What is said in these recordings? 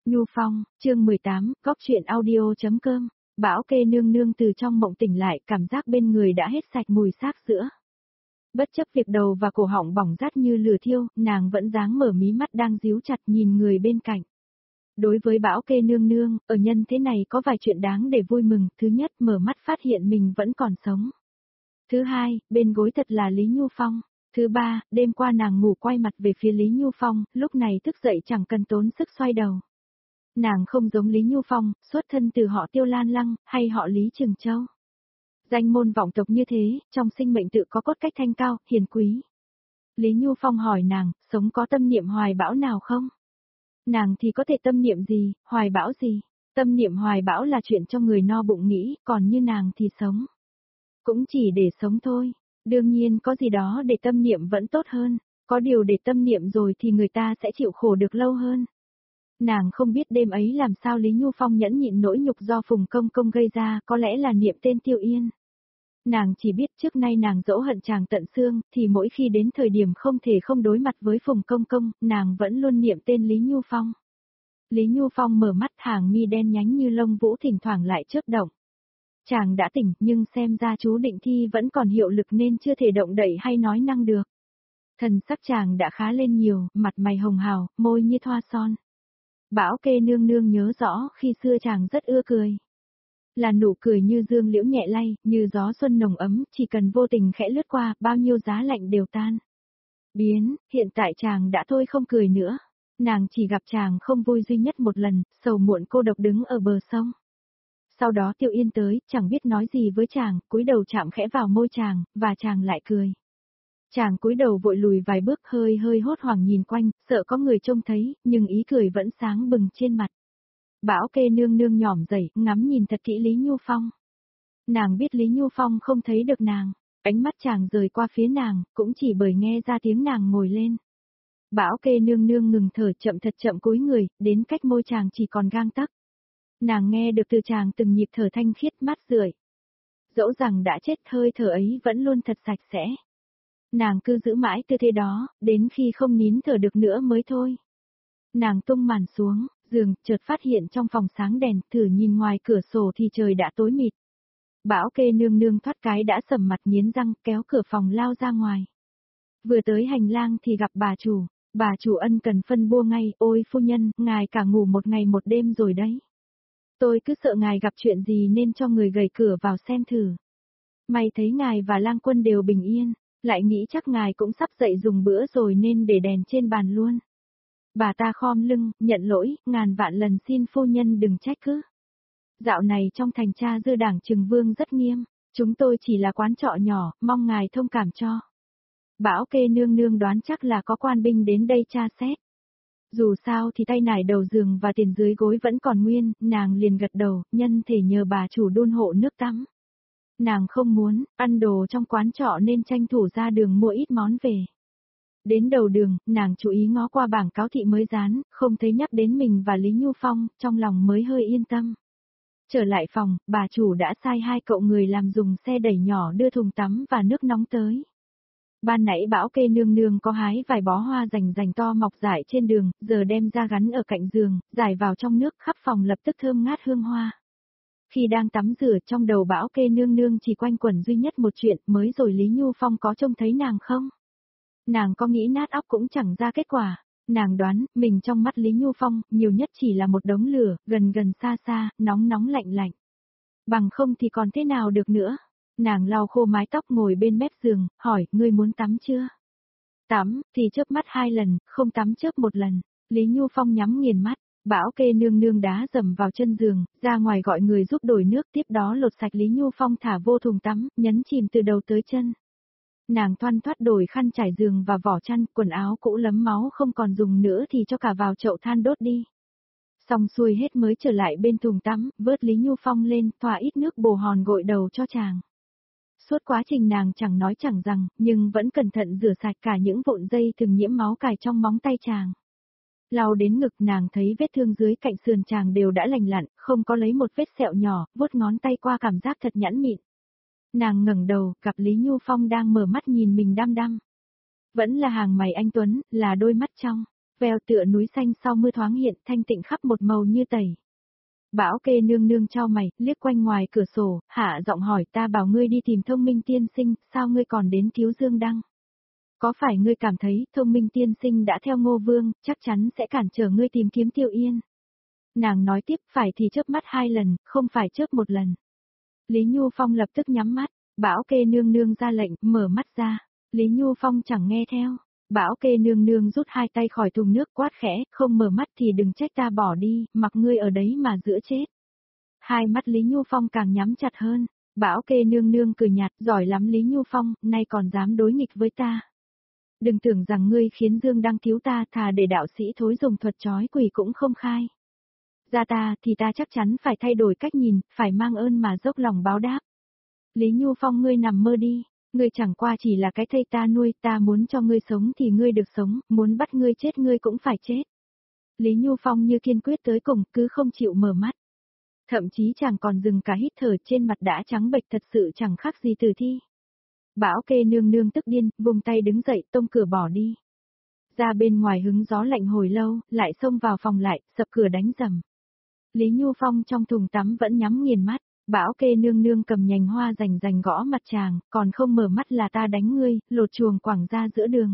Nhu Phong, chương 18, góc truyện audio.com. Bảo Kê nương nương từ trong mộng tỉnh lại, cảm giác bên người đã hết sạch mùi xác sữa. Bất chấp việc đầu và cổ họng bỏng rát như lửa thiêu, nàng vẫn dáng mở mí mắt đang díu chặt nhìn người bên cạnh. Đối với Bảo Kê nương nương, ở nhân thế này có vài chuyện đáng để vui mừng. Thứ nhất, mở mắt phát hiện mình vẫn còn sống. Thứ hai, bên gối thật là Lý Nhu Phong. Thứ ba, đêm qua nàng ngủ quay mặt về phía Lý Nhu Phong, lúc này thức dậy chẳng cần tốn sức xoay đầu. Nàng không giống Lý Nhu Phong, xuất thân từ họ Tiêu Lan Lăng, hay họ Lý Trừng Châu. Danh môn vọng tộc như thế, trong sinh mệnh tự có cốt cách thanh cao, hiền quý. Lý Nhu Phong hỏi nàng, sống có tâm niệm hoài bão nào không? Nàng thì có thể tâm niệm gì, hoài bão gì? Tâm niệm hoài bão là chuyện cho người no bụng nghĩ, còn như nàng thì sống. Cũng chỉ để sống thôi. Đương nhiên có gì đó để tâm niệm vẫn tốt hơn, có điều để tâm niệm rồi thì người ta sẽ chịu khổ được lâu hơn. Nàng không biết đêm ấy làm sao Lý Nhu Phong nhẫn nhịn nỗi nhục do Phùng Công Công gây ra, có lẽ là niệm tên Tiêu Yên. Nàng chỉ biết trước nay nàng dẫu hận chàng tận xương, thì mỗi khi đến thời điểm không thể không đối mặt với Phùng Công Công, nàng vẫn luôn niệm tên Lý Nhu Phong. Lý Nhu Phong mở mắt, hàng mi đen nhánh như lông vũ thỉnh thoảng lại chớp động. Chàng đã tỉnh, nhưng xem ra chú định thi vẫn còn hiệu lực nên chưa thể động đậy hay nói năng được. Thần sắc chàng đã khá lên nhiều, mặt mày hồng hào, môi như thoa son. Bảo Kê nương nương nhớ rõ khi xưa chàng rất ưa cười. Là nụ cười như dương liễu nhẹ lay, như gió xuân nồng ấm, chỉ cần vô tình khẽ lướt qua, bao nhiêu giá lạnh đều tan. Hiện tại chàng đã thôi không cười nữa. Nàng chỉ gặp chàng không vui duy nhất một lần, sầu muộn cô độc đứng ở bờ sông. Sau đó Tiêu Yên tới, chẳng biết nói gì với chàng, cúi đầu chạm khẽ vào môi chàng, và chàng lại cười. Chàng cúi đầu vội lùi vài bước, hơi hốt hoảng nhìn quanh, sợ có người trông thấy, nhưng ý cười vẫn sáng bừng trên mặt. Bảo Kê nương nương nhỏm dậy, ngắm nhìn thật kỹ Lý Nhu Phong. Nàng biết Lý Nhu Phong không thấy được nàng, ánh mắt chàng rời qua phía nàng, cũng chỉ bởi nghe ra tiếng nàng ngồi lên. Bảo Kê nương nương ngừng thở, thật chậm cúi người, đến cách môi chàng chỉ còn gang tấc. Nàng nghe được từ chàng từng nhịp thở thanh khiết mát rượi. Dẫu rằng đã chết, hơi thở ấy vẫn luôn thật sạch sẽ. Nàng cứ giữ mãi tư thế đó, đến khi không nín thở được nữa mới thôi. Nàng tung màn xuống, giường, chợt phát hiện trong phòng sáng đèn, thử nhìn ngoài cửa sổ thì trời đã tối mịt. Bảo Kê nương nương thoát cái đã sầm mặt nghiến răng, kéo cửa phòng lao ra ngoài. Vừa tới hành lang thì gặp bà chủ ân cần phân bua ngay, ôi phu nhân, ngài cả ngủ một ngày một đêm rồi đấy. Tôi cứ sợ ngài gặp chuyện gì nên cho người gầy cửa vào xem thử. May thấy ngài và lang quân đều bình yên, lại nghĩ chắc ngài cũng sắp dậy dùng bữa rồi nên để đèn trên bàn luôn. Bà ta khom lưng, nhận lỗi, ngàn vạn lần xin phu nhân đừng trách cứ. Dạo này trong thành cha dư đảng Trừng Vương rất nghiêm, chúng tôi chỉ là quán trọ nhỏ, mong ngài thông cảm cho. Bảo Kê nương nương đoán chắc là có quan binh đến đây tra xét. Dù sao thì tay nải đầu giường và tiền dưới gối vẫn còn nguyên, nàng liền gật đầu, nhân thể nhờ bà chủ đun hộ nước tắm. Nàng không muốn ăn đồ trong quán trọ nên tranh thủ ra đường mua ít món về. Đến đầu đường, nàng chú ý ngó qua bảng cáo thị mới dán, không thấy nhắc đến mình và Lý Nhu Phong, trong lòng mới hơi yên tâm. Trở lại phòng, bà chủ đã sai 2 cậu người làm dùng xe đẩy nhỏ đưa thùng tắm và nước nóng tới. Ban nãy Bảo Kê nương nương có hái vài bó hoa rành to mọc rải trên đường, giờ đem ra gắn ở cạnh giường, rải vào trong nước, khắp phòng lập tức thơm ngát hương hoa. Khi đang tắm rửa, trong đầu Bảo Kê nương nương chỉ quanh quẩn duy nhất một chuyện, mới rồi Lý Nhu Phong có trông thấy nàng không? Nàng có nghĩ nát óc cũng chẳng ra kết quả. Nàng đoán, mình trong mắt Lý Nhu Phong, nhiều nhất chỉ là một đống lửa, gần xa, nóng lạnh. Bằng không thì còn thế nào được nữa. Nàng lau khô mái tóc ngồi bên mép giường, hỏi, ngươi muốn tắm chưa? Tắm, thì chớp mắt 2 lần, không tắm chớp 1 lần. Lý Nhu Phong nhắm nghiền mắt, Bảo Kê nương nương đá dầm vào chân giường, ra ngoài gọi người giúp đổi nước, tiếp đó lột sạch Lý Nhu Phong thả vô thùng tắm, nhấn chìm từ đầu tới chân. Nàng thoăn thoắt đổi khăn trải giường và vỏ chăn, quần áo cũ lấm máu không còn dùng nữa thì cho cả vào chậu than đốt đi. Xong xuôi hết mới trở lại bên thùng tắm, vớt Lý Nhu Phong lên, thoa ít nước bồ hòn gội đầu cho chàng. Suốt quá trình nàng chẳng nói chẳng rằng, nhưng vẫn cẩn thận rửa sạch cả những vụn dây từng nhiễm máu cài trong móng tay chàng. Lau đến ngực, nàng thấy vết thương dưới cạnh sườn chàng đều đã lành lặn, không có lấy một vết sẹo nhỏ, vuốt ngón tay qua cảm giác thật nhẵn mịn. Nàng ngẩng đầu, gặp Lý Nhu Phong đang mở mắt nhìn mình đăm đăm. Vẫn là hàng mày anh tuấn, là đôi mắt trong Veo tựa núi xanh sau mưa thoáng hiện, thanh tịnh khắp một màu như tẩy. Bảo Kê nương nương chau mày, liếc quanh ngoài cửa sổ, hạ giọng hỏi, ta bảo ngươi đi tìm Thông Minh tiên sinh, sao ngươi còn đến cứu Dương Đăng? Có phải ngươi cảm thấy Thông Minh tiên sinh đã theo Ngô Vương, chắc chắn sẽ cản trở ngươi tìm kiếm Tiêu Yên? Nàng nói tiếp, phải thì chớp mắt 2 lần, không phải chớp 1 lần. Lý Nhu Phong lập tức nhắm mắt, Bảo Kê nương nương ra lệnh, mở mắt ra. Lý Nhu Phong chẳng nghe theo. Bảo Kê nương nương rút 2 tay khỏi thùng nước, quát khẽ, không mở mắt thì đừng trách ta bỏ đi, mặc ngươi ở đấy mà giữa chết. 2 mắt Lý Nhu Phong càng nhắm chặt hơn. Bảo Kê nương nương cười nhạt, giỏi lắm Lý Nhu Phong, nay còn dám đối nghịch với ta. Đừng tưởng rằng ngươi khiến Dương Đăng cứu ta, thà để đạo sĩ thối dùng thuật trói quỷ cũng không khai. Ra ta thì ta chắc chắn phải thay đổi cách nhìn, phải mang ơn mà dốc lòng báo đáp. Lý Nhu Phong, ngươi nằm mơ đi, ngươi chẳng qua chỉ là cái thây ta nuôi, ta muốn cho ngươi sống thì ngươi được sống, muốn bắt ngươi chết ngươi cũng phải chết. Lý Nhu Phong như kiên quyết tới cùng, cứ không chịu mở mắt. Thậm chí chàng còn dừng cả hít thở, trên mặt đã trắng bệch, thật sự chẳng khác gì tử thi. Bảo Kê nương nương tức điên, vùng tay đứng dậy, tông cửa bỏ đi. Ra bên ngoài hứng gió lạnh hồi lâu, lại xông vào phòng lại, sập cửa đánh rầm. Lý Nhu Phong trong thùng tắm vẫn nhắm nghiền mắt, Bảo Kê nương nương cầm nhành hoa rành rành gõ mặt chàng, còn không mở mắt là ta đánh ngươi, lột chuồng quẳng ra giữa đường.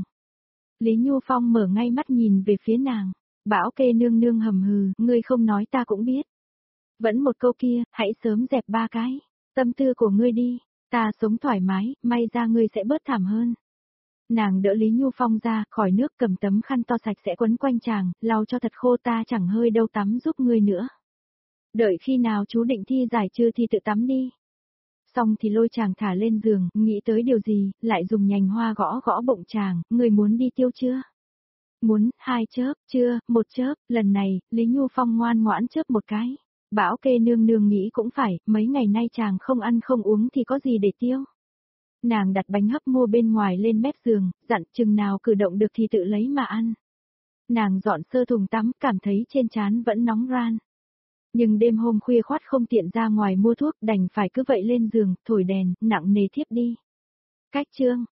Lý Nhu Phong mở ngay mắt nhìn về phía nàng, Bảo Kê nương nương hầm hừ, ngươi không nói ta cũng biết. Vẫn một câu kia, hãy sớm dẹp 3 cái, tâm tư của ngươi đi, ta sống thoải mái, may ra ngươi sẽ bớt thảm hơn. Nàng đỡ Lý Nhu Phong ra, khỏi nước, cầm tấm khăn to sạch sẽ quấn quanh chàng, lau cho thật khô, ta chẳng hơi đâu tắm giúp ngươi nữa. Đợi khi nào chú định thi giải chưa thì tự tắm đi. Xong thì lôi chàng thả lên giường, nghĩ tới điều gì, lại dùng nhành hoa gõ gõ bụng chàng, ngươi muốn đi tiêu chưa? Muốn, 2 chớp, chưa, 1 chớp, lần này, Lý Nhu Phong ngoan ngoãn chớp 1 cái. Bảo Kê nương nương nghĩ cũng phải, mấy ngày nay chàng không ăn không uống thì có gì để tiêu. Nàng đặt bánh hấp mua bên ngoài lên mép giường, dặn chừng nào cử động được thì tự lấy mà ăn. Nàng dọn sơ thùng tắm, cảm thấy trên trán vẫn nóng ran. Nhưng đêm hôm khuya khoắt không tiện ra ngoài mua thuốc, đành phải cứ vậy lên giường, thổi đèn, nặng nề thiếp đi. Cách chương